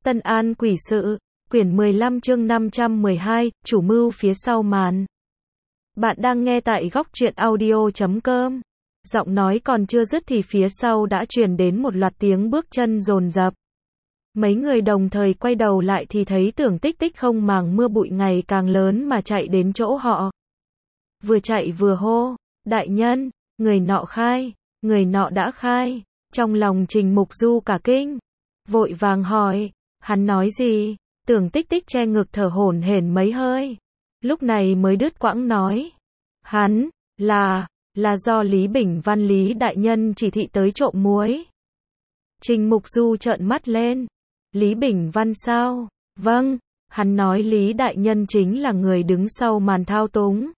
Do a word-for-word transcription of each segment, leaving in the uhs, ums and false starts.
Tân An quỷ sự, quyển mười lăm chương năm trăm mười hai, chủ mưu phía sau màn. Bạn đang nghe tại góc truyện audio chấm com. Giọng nói còn chưa dứt thì phía sau đã truyền đến một loạt tiếng bước chân dồn dập. Mấy người đồng thời quay đầu lại thì thấy Tưởng Tích Tích không màng mưa bụi ngày càng lớn mà chạy đến chỗ họ. Vừa chạy vừa hô, đại nhân, người nọ khai, người nọ đã khai. Trong lòng Trình Mục Du cả kinh, vội vàng hỏi, hắn nói gì? Tưởng Tích Tích che ngực thở hổn hển mấy hơi, lúc này mới đứt quãng nói, hắn, là, là do Lý Bình Văn Lý đại nhân chỉ thị tới trộm muối. Trình Mục Du trợn mắt lên, Lý Bình Văn sao? Vâng, hắn nói Lý đại nhân chính là người đứng sau màn thao túng.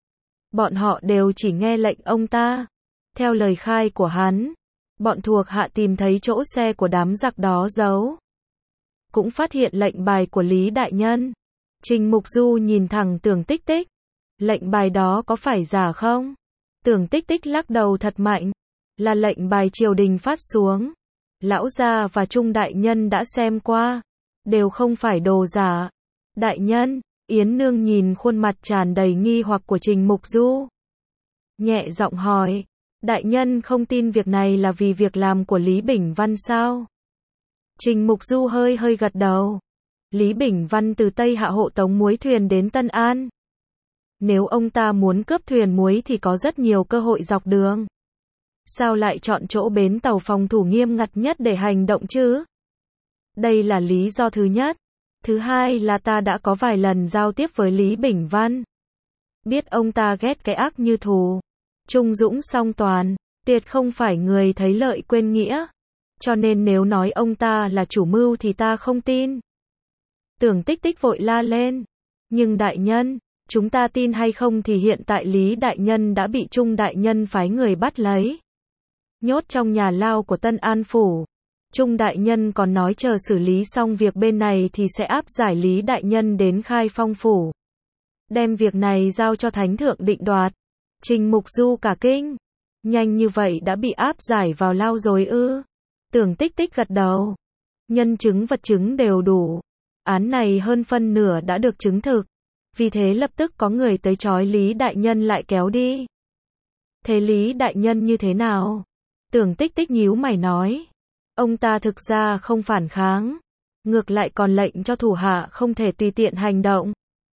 Bọn họ đều chỉ nghe lệnh ông ta. Theo lời khai của hắn, bọn thuộc hạ tìm thấy chỗ xe của đám giặc đó giấu, cũng phát hiện lệnh bài của Lý đại nhân. Trình Mục Du nhìn thẳng Tưởng Tích Tích, lệnh bài đó có phải giả không? Tưởng Tích Tích lắc đầu thật mạnh, là lệnh bài triều đình phát xuống. Lão gia và Trung đại nhân đã xem qua, đều không phải đồ giả. Đại nhân, Yến Nương nhìn khuôn mặt tràn đầy nghi hoặc của Trình Mục Du, nhẹ giọng hỏi, đại nhân không tin việc này là vì việc làm của Lý Bình Văn sao? Trình Mục Du hơi hơi gật đầu. Lý Bình Văn từ Tây Hạ hộ tống muối thuyền đến Tân An. Nếu ông ta muốn cướp thuyền muối thì có rất nhiều cơ hội dọc đường. Sao lại chọn chỗ bến tàu phòng thủ nghiêm ngặt nhất để hành động chứ? Đây là lý do thứ nhất. Thứ hai là ta đã có vài lần giao tiếp với Lý Bình Văn. Biết ông ta ghét cái ác như thù. Trung dũng song toàn, tuyệt không phải người thấy lợi quên nghĩa. Cho nên nếu nói ông ta là chủ mưu thì ta không tin. Tưởng Tích Tích vội la lên. Nhưng đại nhân, chúng ta tin hay không thì hiện tại Lý đại nhân đã bị Trung đại nhân phái người bắt lấy, nhốt trong nhà lao của Tân An phủ. Trung đại nhân còn nói chờ xử lý xong việc bên này thì sẽ áp giải Lý đại nhân đến Khai Phong phủ, đem việc này giao cho thánh thượng định đoạt. Trình Mục Du cả kinh, nhanh như vậy đã bị áp giải vào lao rồi ư? Tưởng Tích Tích gật đầu, nhân chứng vật chứng đều đủ, án này hơn phân nửa đã được chứng thực, vì thế lập tức có người tới trói Lý đại nhân lại kéo đi. Thế Lý đại nhân như thế nào? Tưởng Tích Tích nhíu mày nói, ông ta thực ra không phản kháng, ngược lại còn lệnh cho thủ hạ không thể tùy tiện hành động,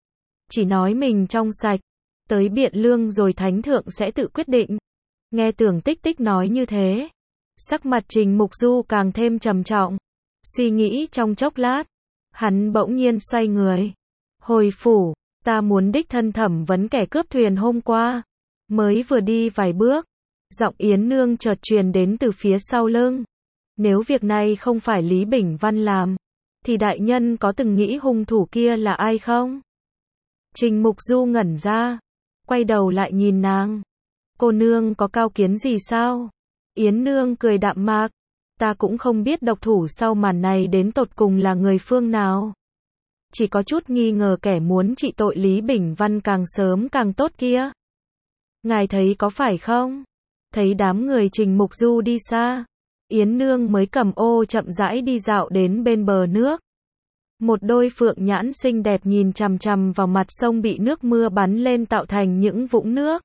chỉ nói mình trong sạch, tới biện lương rồi thánh thượng sẽ tự quyết định. Nghe Tưởng Tích Tích nói như thế, sắc mặt Trình Mục Du càng thêm trầm trọng. Suy nghĩ trong chốc lát, hắn bỗng nhiên xoay người. Hồi phủ, ta muốn đích thân thẩm vấn kẻ cướp thuyền hôm qua. Mới vừa đi vài bước, giọng Yến Nương chợt truyền đến từ phía sau lưng. Nếu việc này không phải Lý Bình Văn làm, thì đại nhân có từng nghĩ hung thủ kia là ai không? Trình Mục Du ngẩn ra, quay đầu lại nhìn nàng. Cô nương có cao kiến gì sao? Yến Nương cười đạm mạc, ta cũng không biết độc thủ sau màn này đến tột cùng là người phương nào. Chỉ có chút nghi ngờ kẻ muốn trị tội Lý Bình Văn càng sớm càng tốt kia. Ngài thấy có phải không? Thấy đám người Trình Mục Du đi xa, Yến Nương mới cầm ô chậm rãi đi dạo đến bên bờ nước. Một đôi phượng nhãn xinh đẹp nhìn chằm chằm vào mặt sông bị nước mưa bắn lên tạo thành những vũng nước.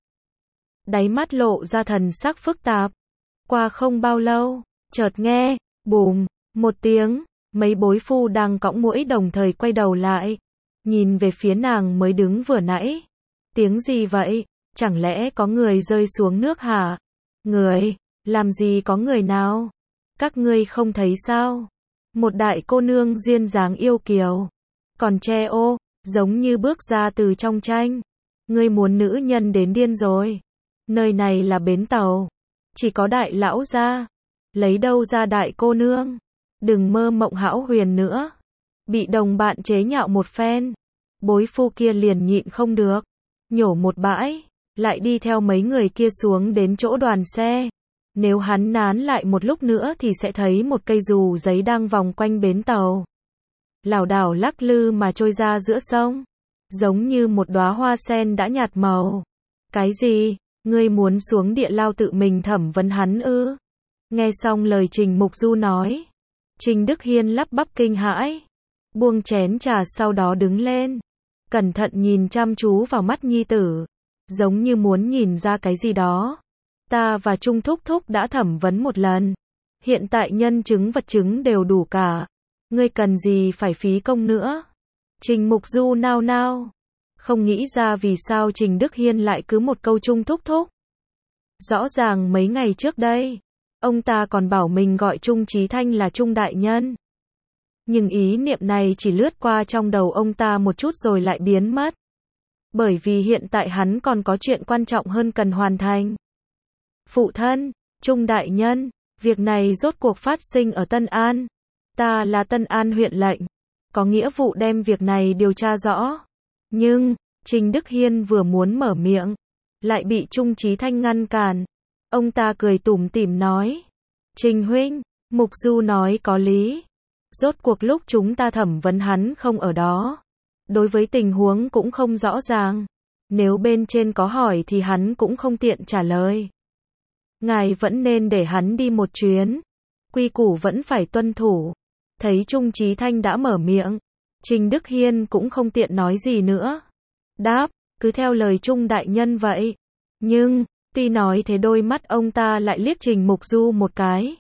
Đáy mắt lộ ra thần sắc phức tạp. Qua không bao lâu, chợt nghe, bùm, một tiếng, mấy bối phu đang cõng muỗi đồng thời quay đầu lại, nhìn về phía nàng mới đứng vừa nãy. Tiếng gì vậy? Chẳng lẽ có người rơi xuống nước hả? Người? Làm gì có người nào? Các ngươi không thấy sao? Một đại cô nương duyên dáng yêu kiều, còn che ô, giống như bước ra từ trong tranh. Ngươi muốn nữ nhân đến điên rồi. Nơi này là bến tàu, chỉ có đại lão gia, lấy đâu ra đại cô nương? Đừng mơ mộng hão huyền nữa. Bị đồng bạn chế nhạo một phen, bối phu kia liền nhịn không được, nhổ một bãi, lại đi theo mấy người kia xuống đến chỗ đoàn xe. Nếu hắn nán lại một lúc nữa thì sẽ thấy một cây dù giấy đang vòng quanh bến tàu, lảo đảo lắc lư mà trôi ra giữa sông, giống như một đóa hoa sen đã nhạt màu. Cái gì? Ngươi muốn xuống địa lao tự mình thẩm vấn hắn ư? Nghe xong lời Trình Mục Du nói, Trình Đức Hiên lắp bắp kinh hãi, buông chén trà sau đó đứng lên, cẩn thận nhìn chăm chú vào mắt nhi tử, giống như muốn nhìn ra cái gì đó. Ta và Trung Thúc Thúc đã thẩm vấn một lần, hiện tại nhân chứng vật chứng đều đủ cả, ngươi cần gì phải phí công nữa. Trình Mục Du nao nao, không nghĩ ra vì sao Trình Đức Hiên lại cứ một câu Trung Thúc Thúc. Rõ ràng mấy ngày trước đây, ông ta còn bảo mình gọi Trung Chí Thanh là Trung đại nhân. Nhưng ý niệm này chỉ lướt qua trong đầu ông ta một chút rồi lại biến mất. Bởi vì hiện tại hắn còn có chuyện quan trọng hơn cần hoàn thành. Phụ thân, Trung đại nhân, việc này rốt cuộc phát sinh ở Tân An. Ta là Tân An huyện lệnh, có nghĩa vụ đem việc này điều tra rõ. Nhưng, Trình Đức Hiên vừa muốn mở miệng, lại bị Trung Chí Thanh ngăn cản. Ông ta cười tủm tỉm nói, Trình huynh, Mục Du nói có lý. Rốt cuộc lúc chúng ta thẩm vấn hắn không ở đó. Đối với tình huống cũng không rõ ràng. Nếu bên trên có hỏi thì hắn cũng không tiện trả lời. Ngài vẫn nên để hắn đi một chuyến. Quy củ vẫn phải tuân thủ. Thấy Trung Chí Thanh đã mở miệng, Trình Đức Hiên cũng không tiện nói gì nữa. Đáp, cứ theo lời Trung đại nhân vậy. Nhưng, tuy nói thế đôi mắt ông ta lại liếc Trình Mục Du một cái.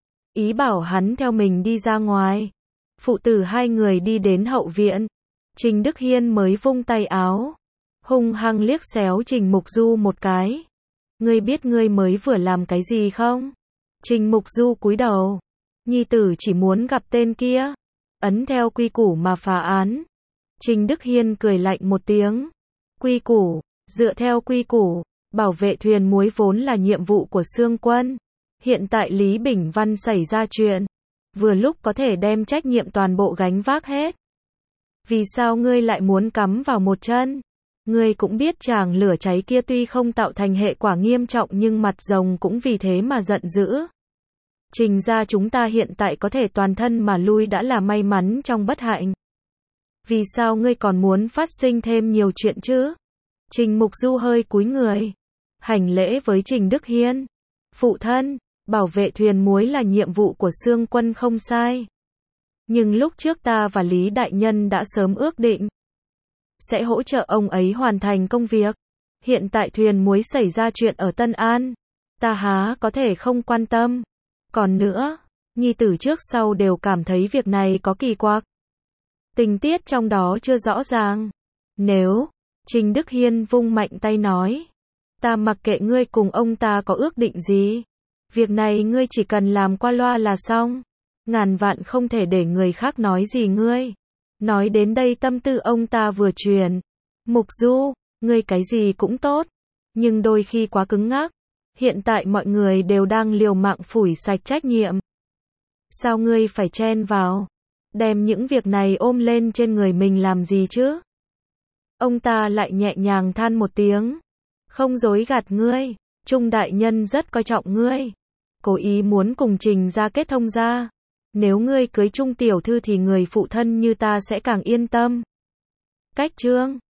Ý bảo hắn theo mình đi ra ngoài. Phụ tử hai người đi đến hậu viện. Trình Đức Hiên mới vung tay áo, hung hăng liếc xéo Trình Mục Du một cái. Ngươi biết ngươi mới vừa làm cái gì không? Trình Mục Du cúi đầu. Nhi tử chỉ muốn gặp tên kia. Ấn theo quy củ mà phá án. Trình Đức Hiên cười lạnh một tiếng. Quy củ, dựa theo quy củ, bảo vệ thuyền muối vốn là nhiệm vụ của Xương Quân. Hiện tại Lý Bình Văn xảy ra chuyện, vừa lúc có thể đem trách nhiệm toàn bộ gánh vác hết. Vì sao ngươi lại muốn cắm vào một chân? Ngươi cũng biết tràng lửa cháy kia tuy không tạo thành hệ quả nghiêm trọng nhưng mặt rồng cũng vì thế mà giận dữ. Trình ra chúng ta hiện tại có thể toàn thân mà lui đã là may mắn trong bất hạnh. Vì sao ngươi còn muốn phát sinh thêm nhiều chuyện chứ? Trình Mục Du hơi cúi người, hành lễ với Trình Đức Hiên. Phụ thân, bảo vệ thuyền muối là nhiệm vụ của Xương Quân không sai. Nhưng lúc trước ta và Lý Đại Nhân đã sớm ước định sẽ hỗ trợ ông ấy hoàn thành công việc. Hiện tại thuyền muối xảy ra chuyện ở Tân An, ta há có thể không quan tâm. Còn nữa, nhi tử trước sau đều cảm thấy việc này có kỳ quặc. Tình tiết trong đó chưa rõ ràng. Nếu, Trình Đức Hiên vung mạnh tay nói, ta mặc kệ ngươi cùng ông ta có ước định gì. Việc này ngươi chỉ cần làm qua loa là xong. Ngàn vạn không thể để người khác nói gì ngươi. Nói đến đây tâm tư ông ta vừa truyền. Mục Du, ngươi cái gì cũng tốt. Nhưng đôi khi quá cứng ngắc. Hiện tại mọi người đều đang liều mạng phủi sạch trách nhiệm. Sao ngươi phải chen vào? Đem những việc này ôm lên trên người mình làm gì chứ? Ông ta lại nhẹ nhàng than một tiếng. Không dối gạt ngươi. Trung đại nhân rất coi trọng ngươi. Cố ý muốn cùng Trình ra kết thông ra. Nếu ngươi cưới Trung tiểu thư thì người phụ thân như ta sẽ càng yên tâm. Cách chương